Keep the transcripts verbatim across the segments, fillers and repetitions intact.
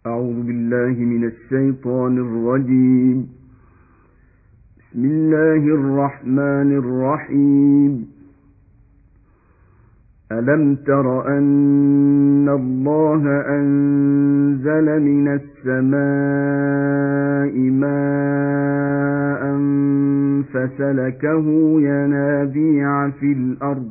أعوذ بالله من الشيطان الرجيم. بسم الله الرحمن الرحيم. ألم تر أن الله أنزل من السماء ماء فسلكه ينابيع في الأرض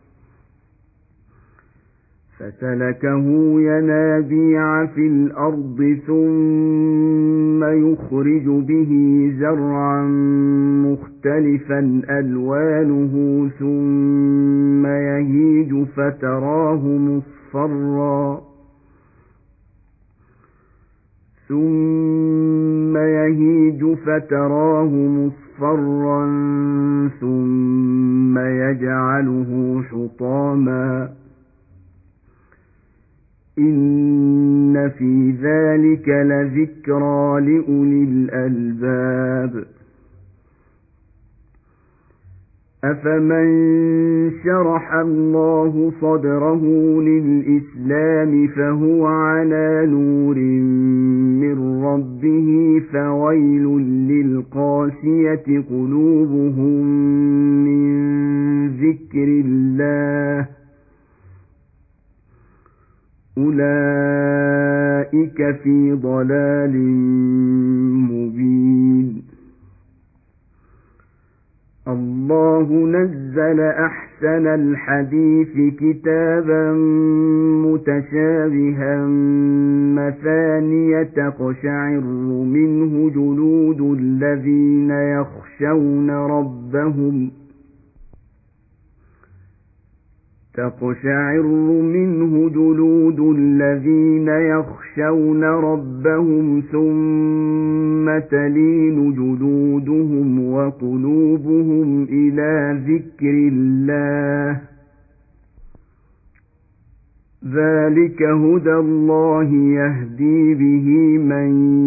فسلكه ينابيع في الأرض ثم يخرج به زرعا مختلفا ألوانه ثم يهيج فتراه مصفرا ثم يهيج فتراه مصفرا ثم يجعله حطاما إن في ذلك لذكرى لأولي الألباب. أفمن شرح الله صدره للإسلام فهو على نور من ربه فويل للقاسية قلوبهم من ذكر الله أولئك في ضلال مبين. الله نزل أحسن الحديث كتابا متشابها مثانية تقشعر منه جلود الذين يخشون ربهم تقشعر منه جلود الذين يخشون ربهم ثم تلين جلودهم وقلوبهم إلى ذكر الله ذلك هدى الله يهدي به من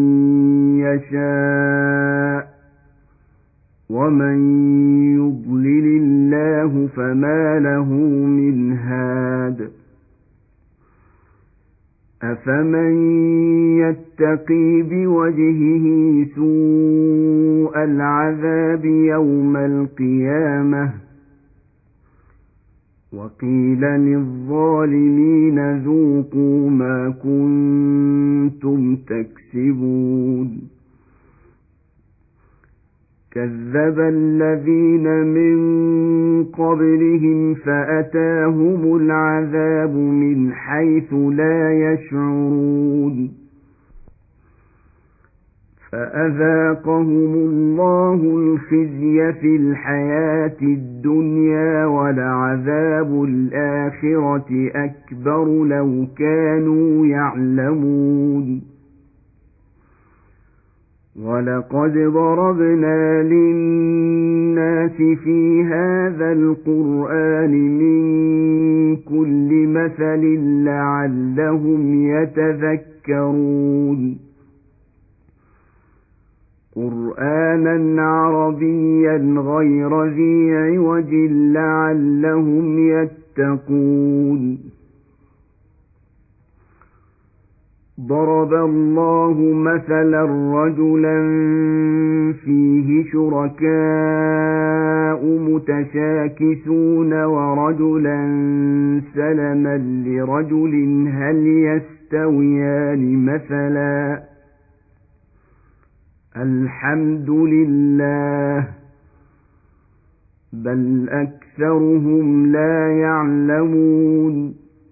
يشاء ومن يضلل الله فما له من هاد. أفمن يتقي بوجهه سوء العذاب يوم القيامة وقيل للظالمين ذوقوا ما كنتم تكسبون. كذب الذين من قبلهم فأتاهم العذاب من حيث لا يشعرون فأذاقهم الله الخزي في الحياة الدنيا ولعذاب الآخرة أكبر لو كانوا يعلمون. ولقد ضربنا للناس في هذا القرآن من كل مثل لعلهم يتذكرون. قرآنا عربيا غير ذي عوج لعلهم يتقون. ضرب الله مثلا رجلا فيه شركاء متشاكسون ورجلا سلما لرجل هل يستويان مثلا الحمد لله بل أكثرهم لا يعلمون.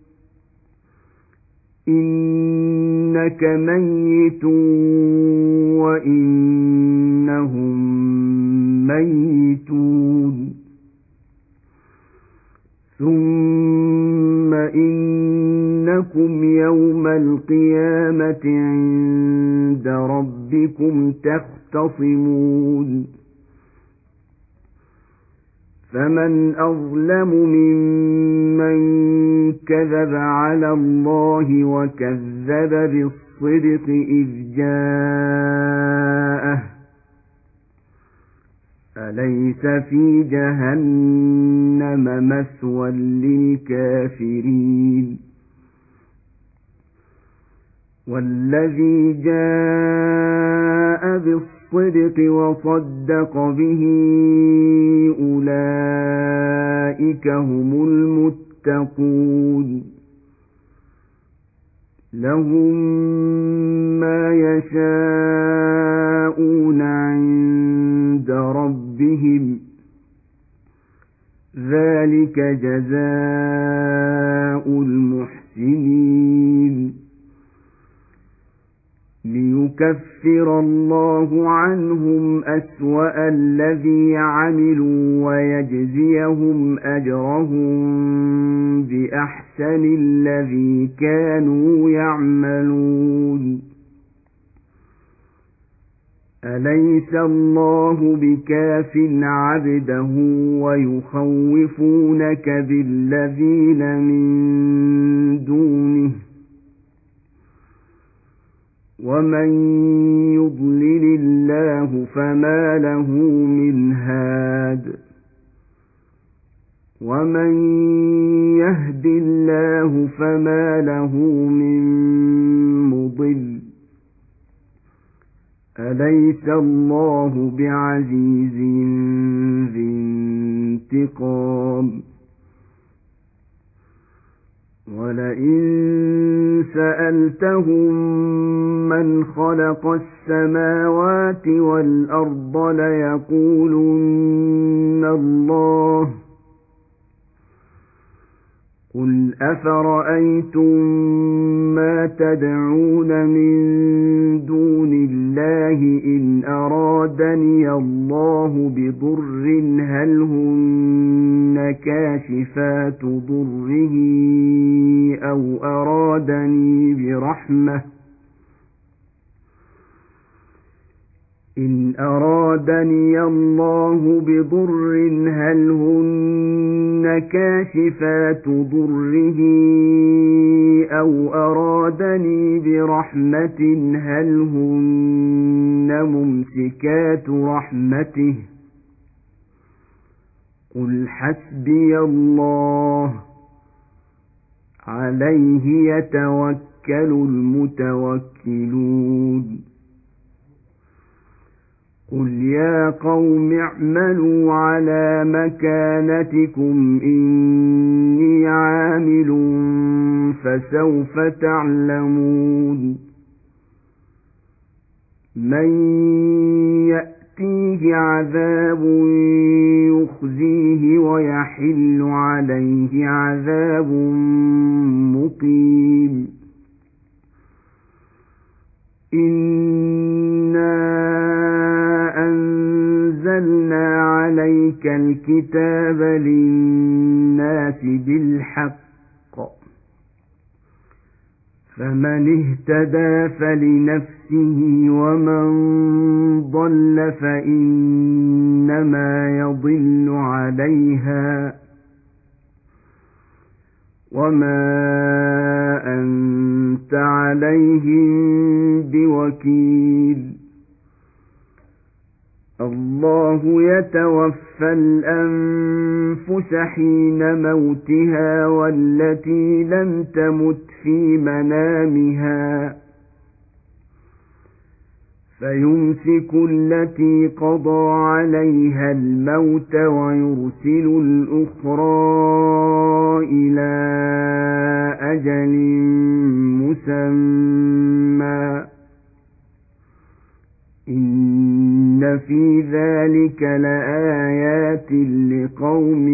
إنك ميت وإنهم ميتون ثم إنكم يوم القيامة عند ربكم تختصمون. فمن أظلم ممن كذب على الله وكذب بالصدق إذ جاءه أليس في جهنم مثوى للكافرين. والذي جاء بالصدق وصدق به أولئك هم المتقون لهم ما يشاءون عند ربهم ذلك جزاء المحسنين ليكفر الله عنهم أسوأ الذي عملوا ويجزيهم أجرهم بأحسن الذي كانوا يعملون أليس الله بكاف عبده ويخوفونك بالذين من دونه ومن يضلل الله فما له من هاد ومن يهد الله فما له من مضل أليس الله بعزيز ذي انتقام ولئن سألتهم من خلق السماوات والأرض ليقولن الله قل أفرأيتم ما تدعون من دون الله إن أرادني الله بضر هل هن كاشفات ضره أو أرادني برحمة إن أرادني الله بضر هل هن كاشفات ضره أو أرادني برحمة هل هن ممسكات رحمته قل حسبي الله عليه يتوكل المتوكلون قل يا قوم اعملوا على مكانتكم إني عامل فسوف تعلمون من يأتيه عذاب يخزيه ويحل عليه عذاب مقيم إنا أنزلنا عليك الكتاب للناس بالحق فمن اهتدى فلنفسه ومن ضل فإنما يضل عليها وما أنت عليهم بوكيل الله يتوفى الأنفس حين موتها والتي لم تمت في منامها فيمسك التي قضى عليها الموت ويرسل الأخرى إلى أجل مسمى إن في ذلك لآيات لقوم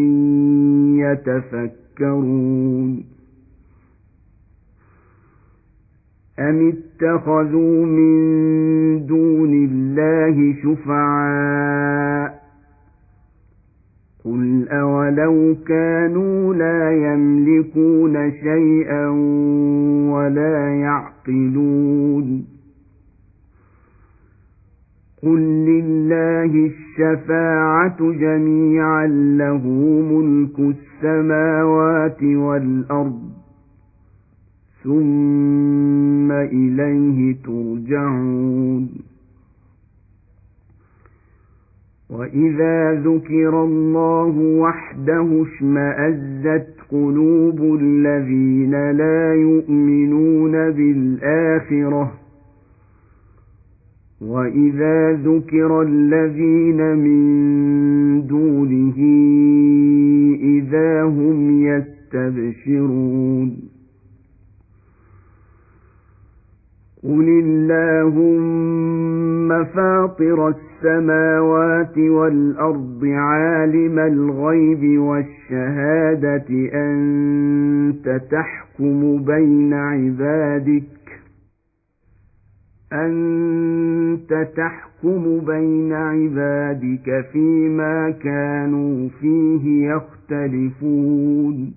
يتفكرون أم اتخذوا من دون الله شفعاء قل أولو كانوا لا يملكون شيئا ولا يعقلون قل لله الشفاعة جميعا له ملك السماوات والأرض ثم إليه ترجعون وإذا ذكر الله وحده اشمأزت قلوب الذين لا يؤمنون بالآخرة وإذا ذكر الذين من دونه إذا هم يستبشرون قل اللهم فاطر السماوات والأرض عالم الغيب والشهادة أنت تحكم بين عبادك أنت تحكم بين عبادك فيما كانوا فيه يختلفون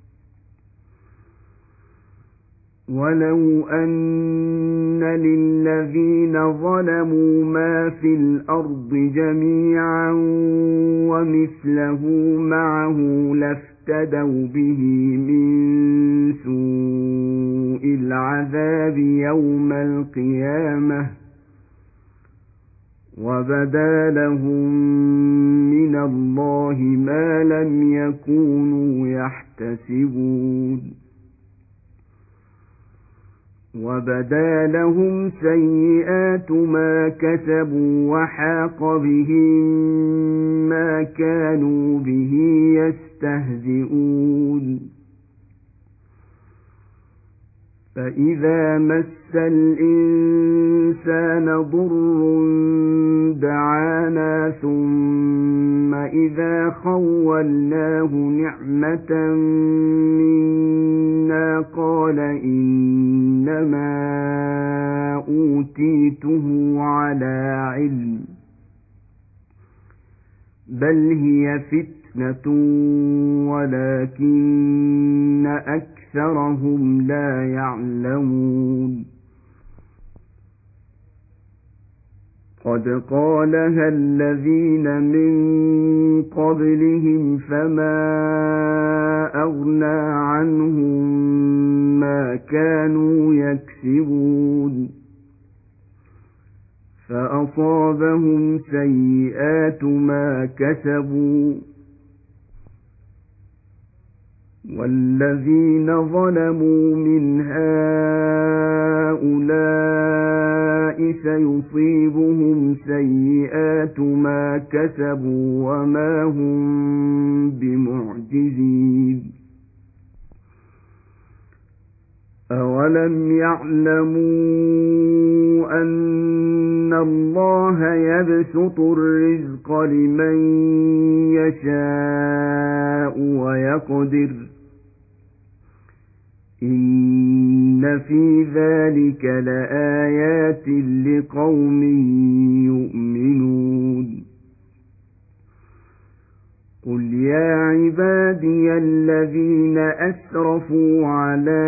ولو أن للذين ظلموا ما في الأرض جميعا ومثله معه لافتدوا به من سوء العذاب يوم القيامة وبدا لهم من الله ما لم يكونوا يحتسبون وبدا لهم سيئات ما كسبوا وحاق بهم ما كانوا به يستهزئون فإذا مس الإنسان ضر دعانا ثم إذا خولناه نعمة منا قال إنما أوتيته على علم بل هي فتنة ولكن أكثرهم لا يعلمون قد قالها الذين من قبلهم فما أغنى عنهم ما كانوا يكسبون فأصابهم سيئات ما كسبوا والذين ظلموا من هؤلاء سيصيبهم سيئات ما كسبوا وما هم بمعجزين أولم يعلموا أن الله يبسط الرزق لمن يشاء ويقدر إن في ذلك لآيات لقوم يؤمنون قل يا عبادي الذين أسرفوا على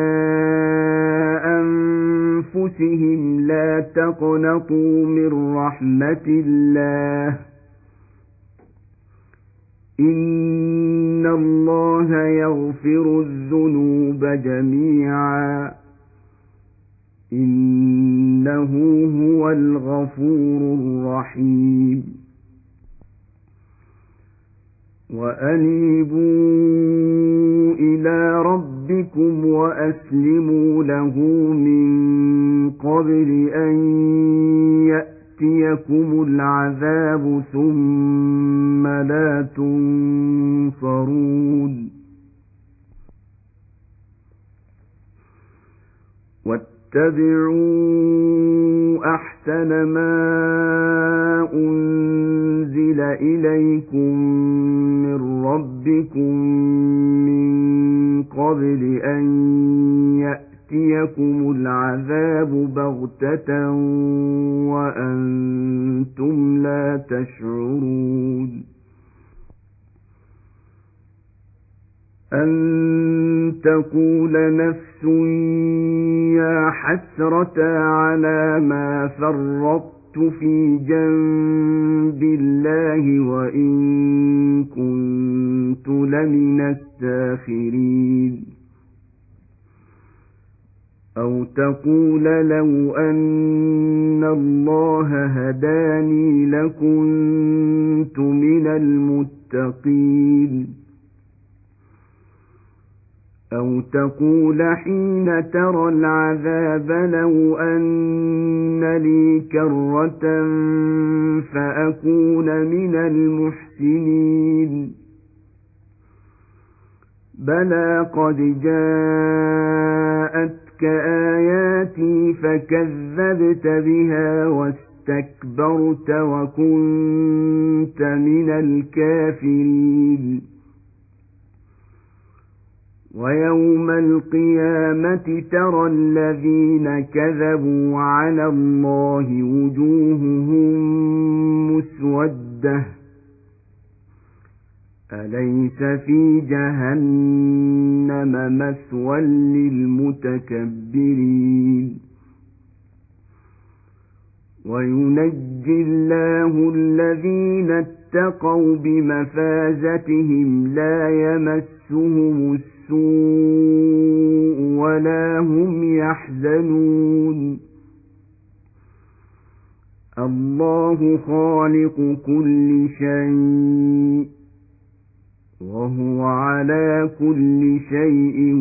أنفسهم لا تقنطوا من رحمة الله إن الله يغفر الذنوب جميعا إنه هو الغفور الرحيم وأنيبوا إلى ربكم وأسلموا له من قبل أن يأتيكم العذاب ثم لا تنصرون واتبعوا أحسن ما أنزل إليكم من ربكم من قبل أن يأتيكم العذاب بغتة وأنتم لا تشعرون أن تقول نفس يا حسرة على ما فرطت في جنب الله وإن كنت لمن الساخرين أو تقول لو أن الله هداني لكنت من المتقين أو تقول حين ترى العذاب لو أن لي كرة فأكون من المحسنين بلى قد جاءتك آياتي فكذبت بها واستكبرت وكنت من الكافرين ويوم القيامة ترى الذين كذبوا على الله وجوههم مسودة أليس في جهنم مثوى للمتكبرين وينجي الله الذين اتقوا بمفازتهم لا يمسهم السوء ولا هم يحزنون الله خالق كل شيء وهو على كل شيء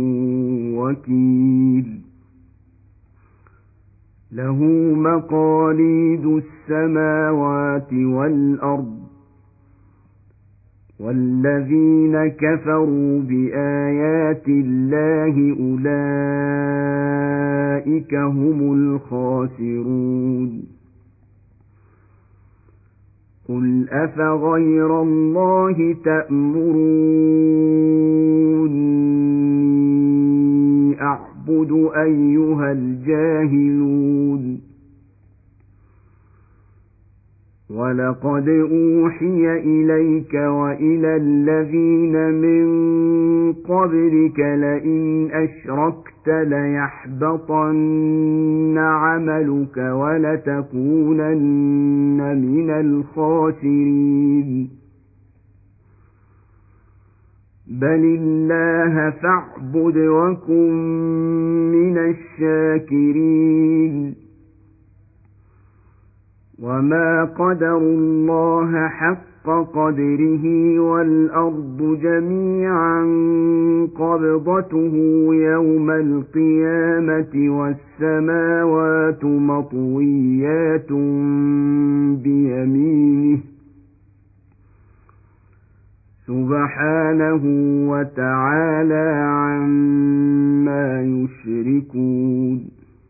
وكيل له مقاليد السماوات والأرض والذين كفروا بآيات الله أولئك هم الخاسرون قل أفغير الله تأمروني أعبد أيها الجاهلون ولقد أوحي إليك وإلى الذين من قبلك لئن أشركت ليحبطن عملك ولتكونن من الخاسرين بل الله فاعبد وكن من الشاكرين وما قدروا الله حق قدره والأرض جميعا قبضته يوم القيامة والسماوات مطويات بيمينه سبحانه وتعالى عما يشركون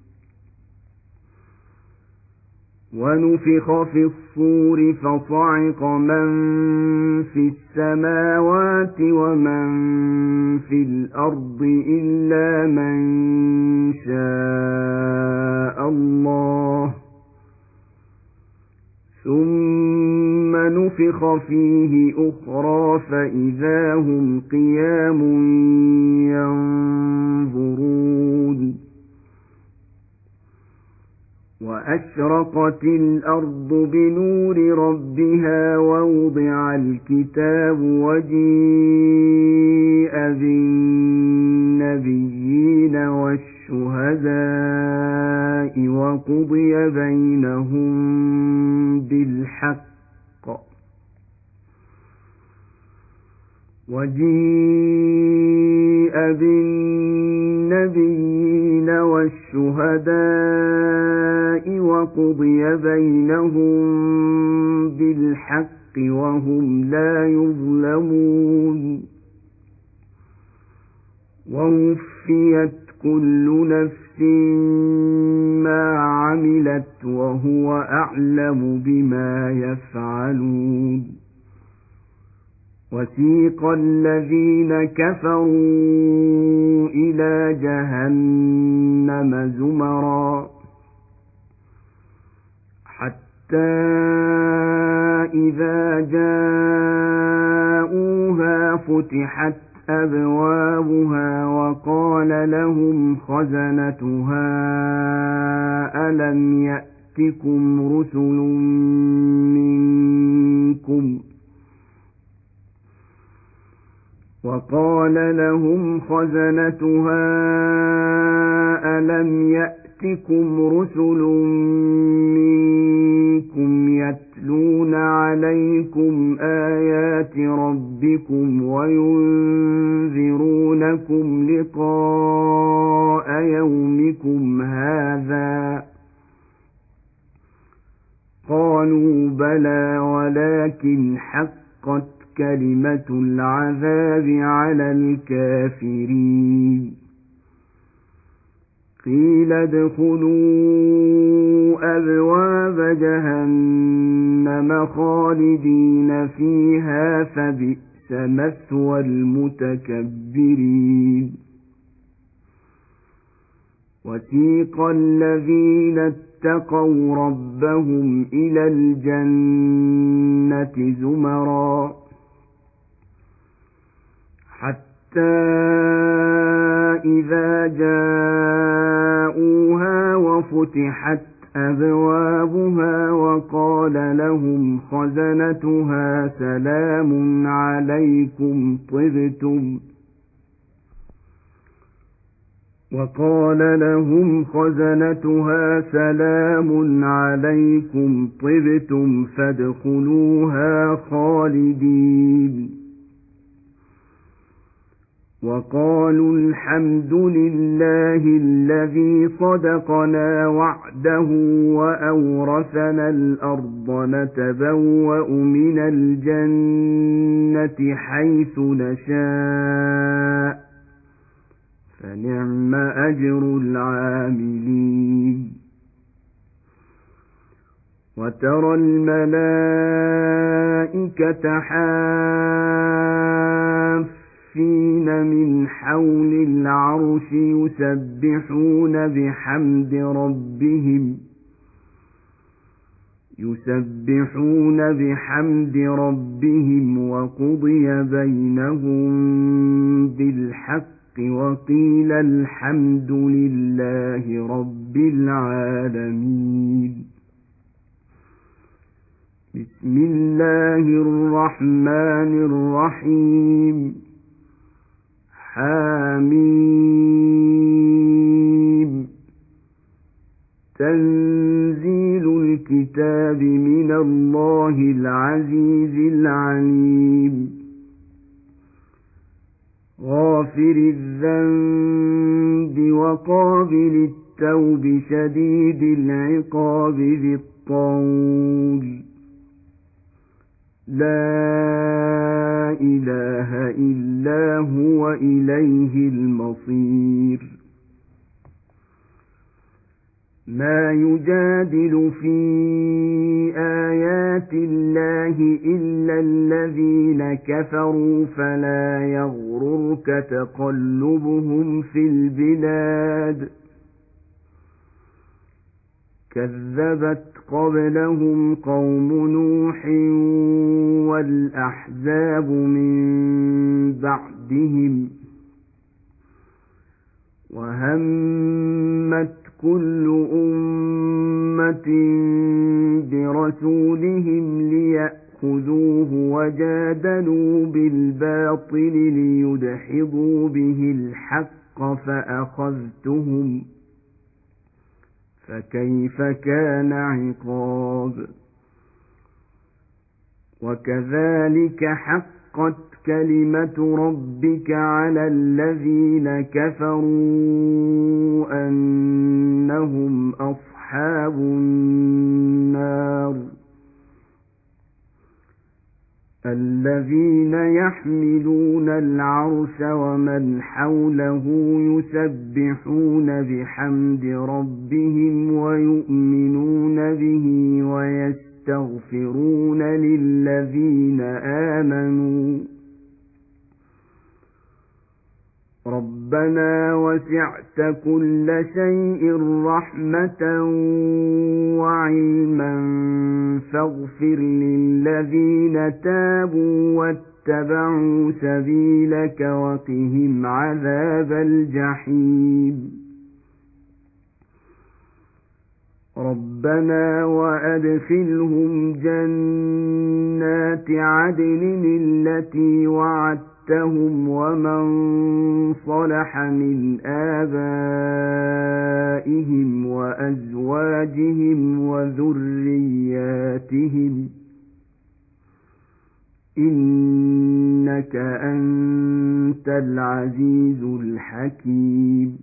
ونفخ في الصور فصعق من في السماوات ومن في الأرض إلا من شاء الله ثم نفخ فيه أخرى فإذا هم قيام ينظرون وأشرقت الأرض بنور ربها ووضع الكتاب وجيء بالنبيين والشهداء وقضي بينهم بالحق وجيء بالنبيين والشهداء وقضي بينهم بالحق وهم لا يظلمون ووفيت كل نفس ما عملت وهو أعلم بما يفعلون وسيق الذين كفروا إلى جهنم زمرا حتى إذا جاءوها فتحت أبوابها وقال لهم خزنتها ألم يأتكم رسل منكم وقال لهم خزنتها ألم يأتكم رسل منكم يتلون عليكم عَلَيْكُمْ آيَاتِ رَبِّكُمْ وَيُنذِرُونَكُمْ لِقَاءَ يَوْمِكُمْ هَٰذَا قَالُوا بَلَىٰ وَلَٰكِنْ حَقَّتْ كَلِمَةُ الْعَذَابِ عَلَى الْكَافِرِينَ قِيلَ ادْخُلُوا أَبْوَابَ جَهَنَّمَ خَالِدِينَ فِيهَا فَبِئْسَ مَثْوَى الْمُتَكَبِّرِينَ وَسِيقَ الَّذِينَ اتَّقَوْا رَبَّهُمْ إِلَى الْجَنَّةِ زُمَرًا حَتَّى إِذَا جَاءُوهَا وَفُتِحَتْ أَبْوَابُهَا وَقَالَ لَهُمْ خَزَنَتُهَا سَلَامٌ عَلَيْكُمْ طِبْتُمْ وَقَالَ لَهُمْ خَزَنَتُهَا سَلَامٌ عَلَيْكُمْ طِبْتُمْ فَادْخُلُوهَا خَالِدِينَ وَقَالُوا الْحَمْدُ لِلَّهِ الَّذِي صَدَقَنَا وَعْدَهُ وَأَوْرَثَنَا الْأَرْضَ نَتَبَوَّأُ مِنَ الْجَنَّةِ حَيْثُ نَشَاءُ فَنِعْمَ أَجْرُ الْعَامِلِينَ وَتَرَى الْمَلَائِكَةَ حَافِّينَ مِنْ حَوْلِ الْعَرْشِ يُسَبِّحُونَ بِحَمْدِ رَبِّهِمْ يُسَبِّحُونَ بِحَمْدِ رَبِّهِمْ وَقُضِيَ بَيْنَهُم بِالْحَقِّ وَقِيلَ الْحَمْدُ لِلَّهِ رَبِّ الْعَالَمِينَ بسم الله الرحمن الرحيم حميم تنزيل الكتاب من الله العزيز العليم غافر الذنب وقابل التوب شديد العقاب ذي الطول لا إله إلا هو إليه المصير ما يجادل في آيات الله إلا الذين كفروا فلا يغررك تقلبهم في البلاد كذبت قبلهم قوم نوح والأحزاب من بعدهم وهمت كل أمة برسولهم ليأخذوه وجادلوا بالباطل ليدحضوا به الحق فأخذتهم فكيف كان عقاب وكذلك حقت كلمة ربك على الذين كفروا أنهم أصحاب النار الذين يحملون العرش ومن حوله يسبحون بحمد ربهم ويؤمنون به ويستغفرون للذين آمنوا ربنا وسعت كل شيء رحمة وعلما فاغفر للذين تابوا واتبعوا سبيلك وقهم عذاب الجحيم ربنا وأدخلهم جنات عدن التي وعدتهم ومن صلح من آبائهم وأزواجهم وذرياتهم إنك أنت العزيز الحكيم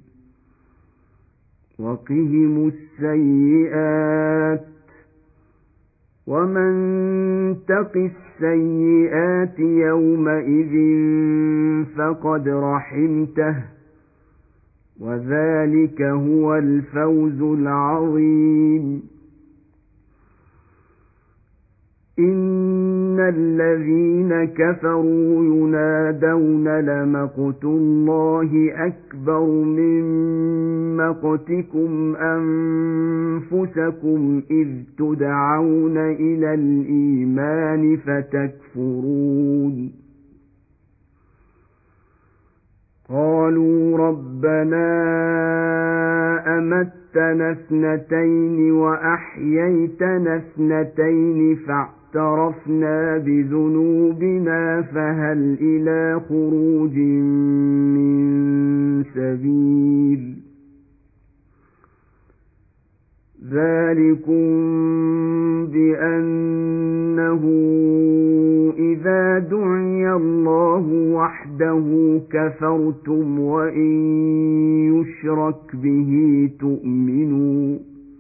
وقهم السيئات ومن تق السيئات يومئذ فقد رحمته وذلك هو الفوز العظيم إن الذين كفروا ينادون لمقت الله أكبر من مقتكم أنفسكم إذ تدعون إلى الإيمان فتكفرون قالوا ربنا أمتنا اثنتين وأحييتنا اثنتين فاعترفنا بذنوبنا فهل إلى خروج من سبيل ذلكم بأنه إذا دعي الله وحده كفرتم وإن يشرك به تؤمنوا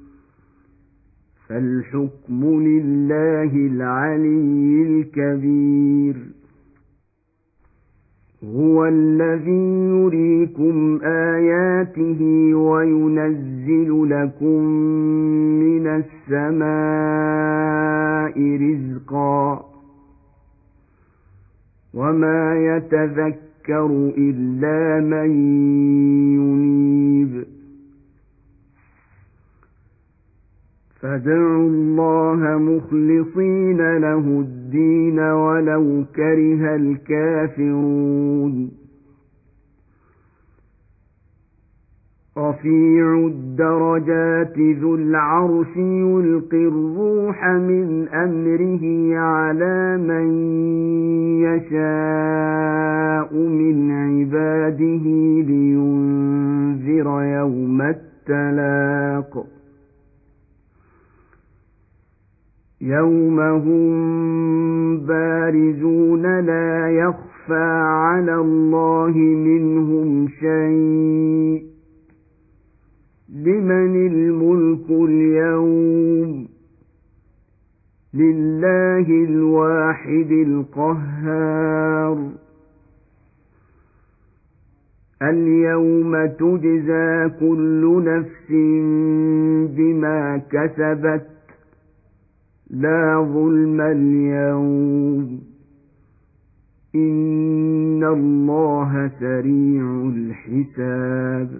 فالحكم لله العلي الكبير هو الذي يريكم آياته وينزل لكم من السماء رزقا وما يتذكر إلا من ينيب فادعوا الله مخلصين له الدين ولو كره الكافرون رفيع الدرجات ذو العرش يلقي الروح من أمره على من يشاء من عباده لينذر يوم التلاق يوم هم بارزون لا يخفى على الله منهم شيء لمن الملك اليوم لله الواحد القهار اليوم تجزى كل نفس بما كسبت لا ظلم اليوم إن الله سريع الحساب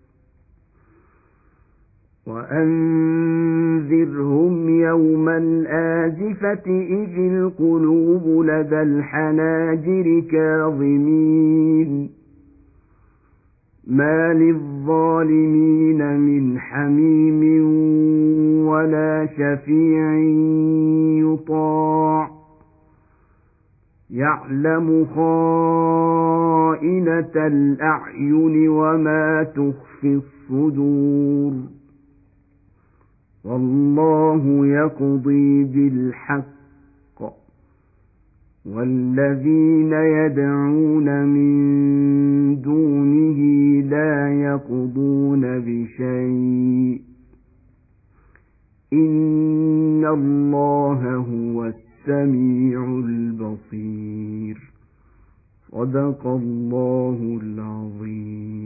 وأنذرهم يوم الآزفة إذ القلوب لدى الحناجر كاظمين ما للظالمين من حميم ولا شفيع يطاع يعلم خائنة الأعين وما تخفي الصدور والله يقضي بالحق والذين يدعون من دونه لا يقضون بشيء إن الله هو السميع البصير صدق الله العظيم.